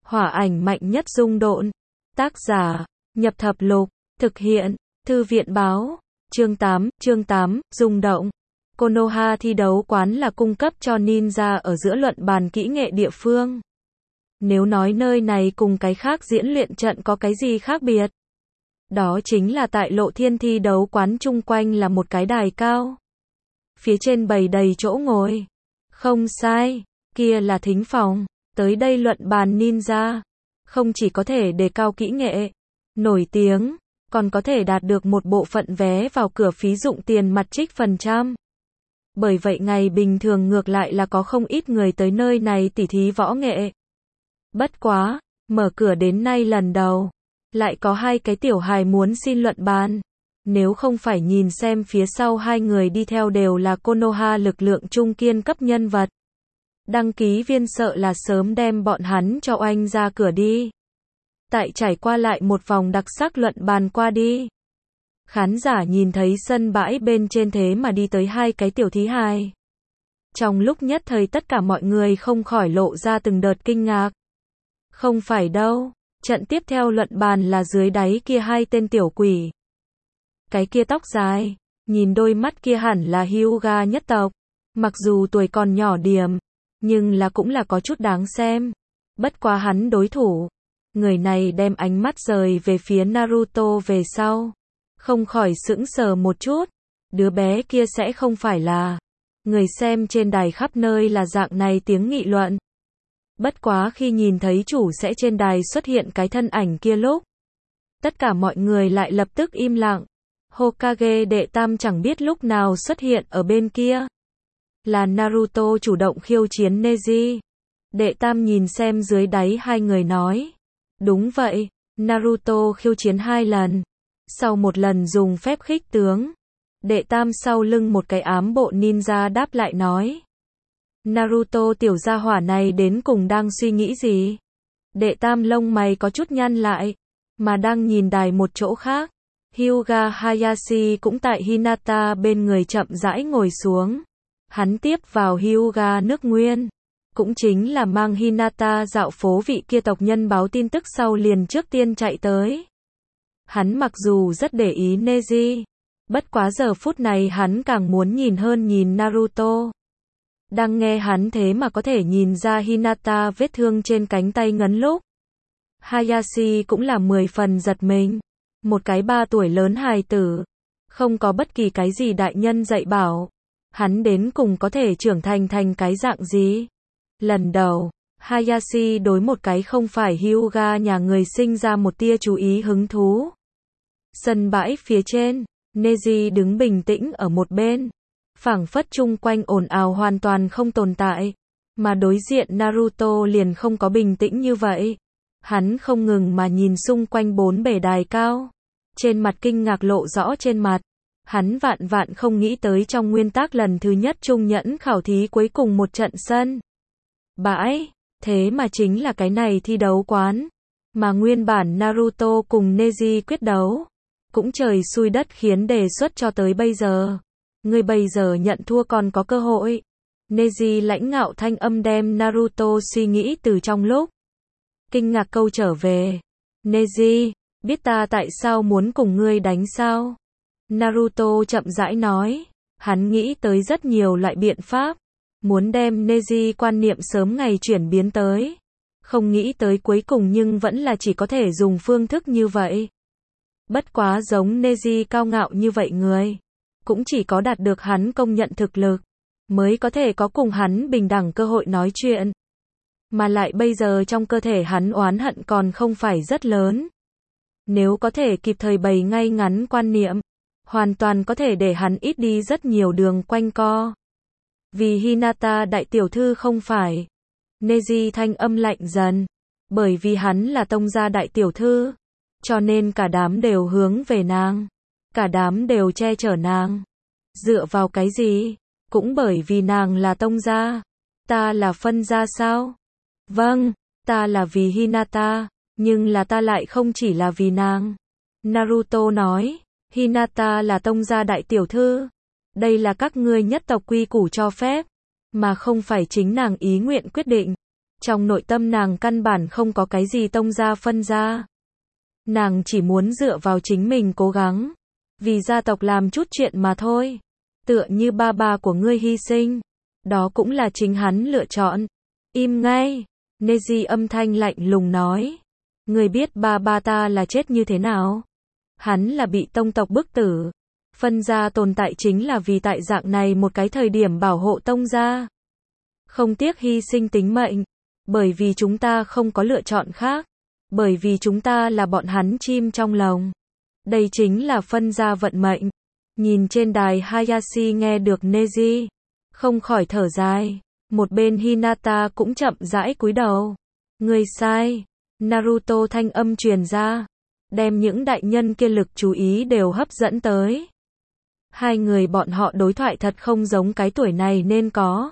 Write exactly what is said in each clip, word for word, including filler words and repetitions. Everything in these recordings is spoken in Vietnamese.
Hỏa ảnh mạnh nhất dung độn. Tác giả, Nhập Thập Lục, thực hiện, Thư viện báo, chương tám, chương tám, rung động. Konoha thi đấu quán là cung cấp cho ninja ở giữa luận bàn kỹ nghệ địa phương. Nếu nói nơi này cùng cái khác diễn luyện trận có cái gì khác biệt, đó chính là tại Lộ Thiên thi đấu quán chung quanh là một cái đài cao. Phía trên bày đầy chỗ ngồi. Không sai, kia là thính phòng. Tới đây luận bàn ninja, không chỉ có thể đề cao kỹ nghệ, nổi tiếng, còn có thể đạt được một bộ phận vé vào cửa phí dụng tiền mặt trích phần trăm. Bởi vậy ngày bình thường ngược lại là có không ít người tới nơi này tỉ thí võ nghệ. Bất quá, mở cửa đến nay lần đầu, lại có hai cái tiểu hài muốn xin luận bàn. Nếu không phải nhìn xem phía sau hai người đi theo đều là Konoha lực lượng trung kiên cấp nhân vật, đăng ký viên sợ là sớm đem bọn hắn cho oanh ra cửa đi. Tại trải qua lại một vòng đặc sắc luận bàn qua đi, khán giả nhìn thấy sân bãi bên trên thế mà đi tới hai cái tiểu thí hài. Trong lúc nhất thời tất cả mọi người không khỏi lộ ra từng đợt kinh ngạc. Không phải đâu, trận tiếp theo luận bàn là dưới đáy kia hai tên tiểu quỷ. Cái kia tóc dài, nhìn đôi mắt kia hẳn là Hyuga nhất tộc. Mặc dù tuổi còn nhỏ điểm, nhưng là cũng là có chút đáng xem. Bất quá hắn đối thủ, người này đem ánh mắt rời về phía Naruto về sau, không khỏi sững sờ một chút. Đứa bé kia sẽ không phải là... Người xem trên đài khắp nơi là dạng này tiếng nghị luận. Bất quá khi nhìn thấy chủ sẽ trên đài xuất hiện cái thân ảnh kia lúc, tất cả mọi người lại lập tức im lặng. Hokage đệ tam chẳng biết lúc nào xuất hiện ở bên kia. Là Naruto chủ động khiêu chiến Neji. Đệ tam nhìn xem dưới đáy hai người nói. Đúng vậy, Naruto khiêu chiến hai lần. Sau một lần dùng phép khích tướng, đệ tam sau lưng một cái ám bộ ninja đáp lại nói. Naruto tiểu gia hỏa này đến cùng đang suy nghĩ gì? Đệ tam lông mày có chút nhăn lại, mà đang nhìn đài một chỗ khác. Hyuga Hayashi cũng tại Hinata bên người chậm rãi ngồi xuống. Hắn tiếp vào Hyuga nước nguyên, cũng chính là mang Hinata dạo phố vị kia tộc nhân báo tin tức sau liền trước tiên chạy tới. Hắn mặc dù rất để ý Neji, bất quá giờ phút này hắn càng muốn nhìn hơn nhìn Naruto. Đang nghe hắn thế mà có thể nhìn ra Hinata vết thương trên cánh tay ngấn lúc, Hayashi cũng là mười phần giật mình. Một cái ba tuổi lớn hài tử, không có bất kỳ cái gì đại nhân dạy bảo, hắn đến cùng có thể trưởng thành thành cái dạng gì. Lần đầu, Hayashi đối một cái không phải Hyuga nhà người sinh ra một tia chú ý hứng thú. Sân bãi phía trên, Neji đứng bình tĩnh ở một bên, phảng phất chung quanh ồn ào hoàn toàn không tồn tại, mà đối diện Naruto liền không có bình tĩnh như vậy. Hắn không ngừng mà nhìn xung quanh bốn bề đài cao, trên mặt kinh ngạc lộ rõ trên mặt. Hắn vạn vạn không nghĩ tới trong nguyên tắc lần thứ nhất trung nhẫn khảo thí cuối cùng một trận sân bãi, thế mà chính là cái này thi đấu quán, mà nguyên bản Naruto cùng Neji quyết đấu, cũng trời xui đất khiến đề xuất cho tới bây giờ. Người bây giờ nhận thua còn có cơ hội. Neji lãnh ngạo thanh âm đem Naruto suy nghĩ từ trong lúc kinh ngạc câu trở về. Neji, biết ta tại sao muốn cùng ngươi đánh sao? Naruto chậm rãi nói. Hắn nghĩ tới rất nhiều loại biện pháp, muốn đem Neji quan niệm sớm ngày chuyển biến tới. Không nghĩ tới cuối cùng nhưng vẫn là chỉ có thể dùng phương thức như vậy. Bất quá giống Neji cao ngạo như vậy người, cũng chỉ có đạt được hắn công nhận thực lực, mới có thể có cùng hắn bình đẳng cơ hội nói chuyện. Mà lại bây giờ trong cơ thể hắn oán hận còn không phải rất lớn. Nếu có thể kịp thời bày ngay ngắn quan niệm, hoàn toàn có thể để hắn ít đi rất nhiều đường quanh co. Vì Hinata đại tiểu thư không phải. Neji thanh âm lạnh dần. Bởi vì hắn là tông gia đại tiểu thư, cho nên cả đám đều hướng về nàng. Cả đám đều che chở nàng. Dựa vào cái gì? Cũng bởi vì nàng là tông gia. Ta là phân gia sao? Vâng, ta là vì Hinata, nhưng là ta lại không chỉ là vì nàng. Naruto nói, Hinata là tông gia đại tiểu thư. Đây là các ngươi nhất tộc quy củ cho phép, mà không phải chính nàng ý nguyện quyết định. Trong nội tâm nàng căn bản không có cái gì tông gia phân gia. Nàng chỉ muốn dựa vào chính mình cố gắng. Vì gia tộc làm chút chuyện mà thôi. Tựa như ba ba của ngươi hy sinh. Đó cũng là chính hắn lựa chọn. Im ngay. Neji âm thanh lạnh lùng nói. Ngươi biết ba ba ta là chết như thế nào? Hắn là bị tông tộc bức tử. Phân gia tồn tại chính là vì tại dạng này một cái thời điểm bảo hộ tông gia. Không tiếc hy sinh tính mệnh. Bởi vì chúng ta không có lựa chọn khác. Bởi vì chúng ta là bọn hắn chim trong lồng. Đây chính là phân gia vận mệnh. Nhìn trên đài Hayashi nghe được Neji. Không khỏi thở dài. Một bên Hinata cũng chậm rãi cúi đầu. Ngươi sai. Naruto thanh âm truyền ra. Đem những đại nhân kia lực chú ý đều hấp dẫn tới. Hai người bọn họ đối thoại thật không giống cái tuổi này nên có.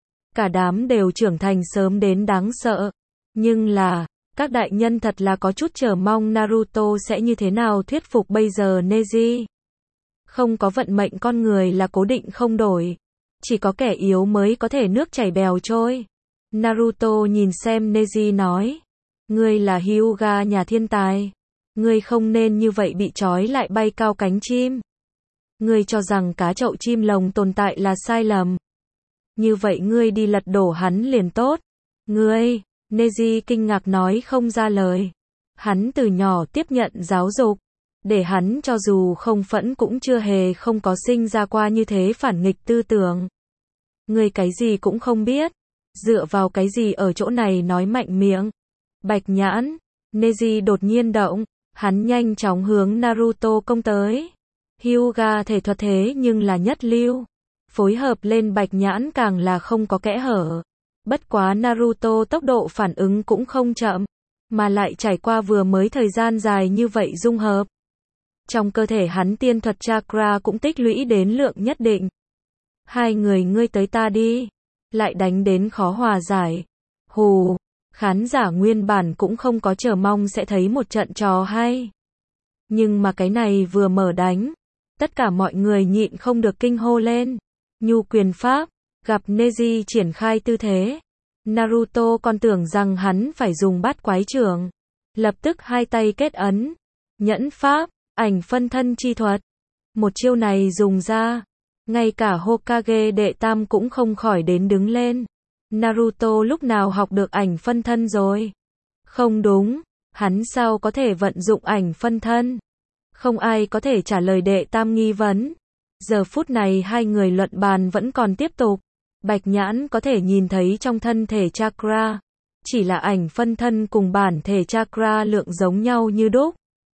Cả đám đều trưởng thành sớm đến đáng sợ. Nhưng là, các đại nhân thật là có chút chờ mong Naruto sẽ như thế nào thuyết phục bây giờ Neji. Không có vận mệnh con người là cố định không đổi. Chỉ có kẻ yếu mới có thể nước chảy bèo trôi. Naruto nhìn xem Neji nói. Ngươi là Hyuga nhà thiên tài. Ngươi không nên như vậy bị trói lại bay cao cánh chim. Ngươi cho rằng cá chậu chim lồng tồn tại là sai lầm. Như vậy ngươi đi lật đổ hắn liền tốt. Ngươi, Neji kinh ngạc nói không ra lời. Hắn từ nhỏ tiếp nhận giáo dục. Để hắn cho dù không phẫn cũng chưa hề không có sinh ra qua như thế phản nghịch tư tưởng. Ngươi cái gì cũng không biết. Dựa vào cái gì ở chỗ này nói mạnh miệng. Bạch nhãn. Neji đột nhiên động. Hắn nhanh chóng hướng Naruto công tới. Hyuga thể thuật thế nhưng là nhất lưu. Phối hợp lên bạch nhãn càng là không có kẽ hở. Bất quá Naruto tốc độ phản ứng cũng không chậm. Mà lại trải qua vừa mới thời gian dài như vậy dung hợp. Trong cơ thể hắn tiên thuật chakra cũng tích lũy đến lượng nhất định. Hai người ngươi tới ta đi. Lại đánh đến khó hòa giải. Hù. Khán giả nguyên bản cũng không có chờ mong sẽ thấy một trận trò hay. Nhưng mà cái này vừa mở đánh. Tất cả mọi người nhịn không được kinh hô lên. Nhu quyền pháp. Gặp Neji triển khai tư thế. Naruto còn tưởng rằng hắn phải dùng bát quái trưởng. Lập tức hai tay kết ấn. Nhẫn pháp. Ảnh phân thân chi thuật. Một chiêu này dùng ra. Ngay cả Hokage đệ tam cũng không khỏi đến đứng lên. Naruto lúc nào học được ảnh phân thân rồi? Không đúng. Hắn sao có thể vận dụng ảnh phân thân? Không ai có thể trả lời đệ tam nghi vấn. Giờ phút này hai người luận bàn vẫn còn tiếp tục. Bạch nhãn có thể nhìn thấy trong thân thể chakra. Chỉ là ảnh phân thân cùng bản thể chakra lượng giống nhau như đúc.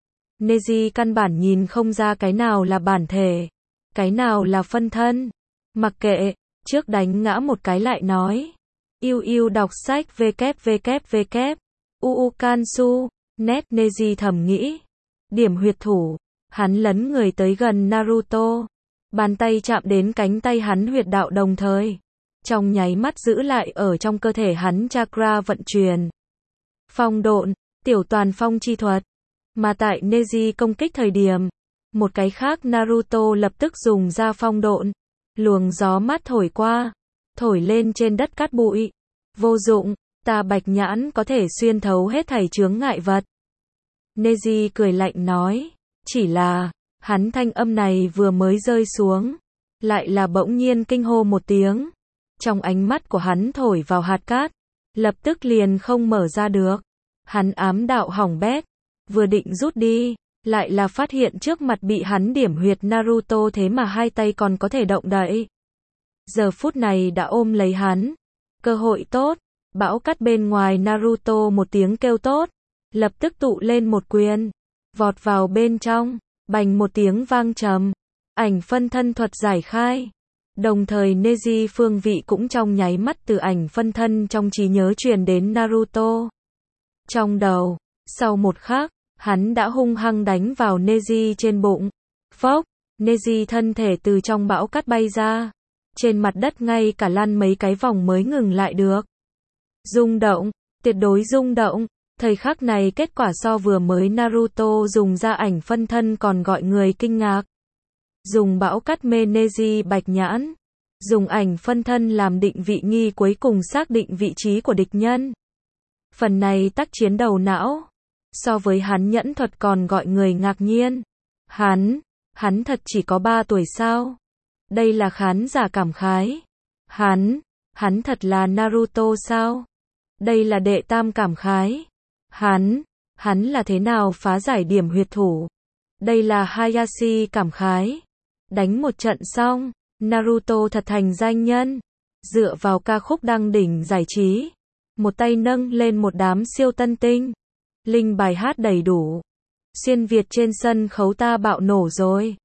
Neji căn bản nhìn không ra cái nào là bản thể. Cái nào là phân thân. Mặc kệ. Trước đánh ngã một cái lại nói. Yêu yêu đọc sách www. Uu Kansu. Net Neji thầm nghĩ. Điểm huyệt thủ. Hắn lấn người tới gần Naruto. Bàn tay chạm đến cánh tay hắn huyệt đạo đồng thời. Trong nháy mắt giữ lại ở trong cơ thể hắn chakra vận chuyển. Phong độn. Tiểu toàn phong chi thuật. Mà tại Neji công kích thời điểm. Một cái khác Naruto lập tức dùng ra phong độn. Luồng gió mát thổi qua. Thổi lên trên đất cát bụi. Vô dụng. Ta bạch nhãn có thể xuyên thấu hết thảy chướng ngại vật. Neji cười lạnh nói. Chỉ là. Hắn thanh âm này vừa mới rơi xuống. Lại là bỗng nhiên kinh hô một tiếng. Trong ánh mắt của hắn thổi vào hạt cát. Lập tức liền không mở ra được. Hắn ám đạo hỏng bét. Vừa định rút đi. Lại là phát hiện trước mặt bị hắn điểm huyệt Naruto thế mà hai tay còn có thể động đậy. Giờ phút này đã ôm lấy hắn. Cơ hội tốt. Bão cát bên ngoài Naruto một tiếng kêu tốt. Lập tức tụ lên một quyền. Vọt vào bên trong. Bành một tiếng vang trầm. Ảnh phân thân thuật giải khai. Đồng thời Neji phương vị cũng trong nháy mắt từ ảnh phân thân trong trí nhớ truyền đến Naruto. Trong đầu. Sau một khắc. Hắn đã hung hăng đánh vào Neji trên bụng. Phốc. Neji thân thể từ trong bão cát bay ra. Trên mặt đất ngay cả lăn mấy cái vòng mới ngừng lại được. Rung động. Tuyệt đối rung động. Thời khắc này kết quả so vừa mới Naruto dùng ra ảnh phân thân còn gọi người kinh ngạc. Dùng bão cát mê Neji bạch nhãn. Dùng ảnh phân thân làm định vị nghi cuối cùng xác định vị trí của địch nhân. Phần này tác chiến đầu não. So với hắn nhẫn thuật còn gọi người ngạc nhiên. Hắn, hắn thật chỉ có ba tuổi sao? Đây là khán giả cảm khái. Hắn, hắn thật là Naruto sao? Đây là đệ tam cảm khái. Hắn, hắn là thế nào phá giải điểm huyệt thủ? Đây là Hayashi cảm khái. Đánh một trận xong, Naruto thật thành danh nhân. Dựa vào ca khúc đăng đỉnh giải trí. Một tay nâng lên một đám siêu tân tinh. Linh bài hát đầy đủ. Xuyên Việt trên sân khấu ta bạo nổ rồi.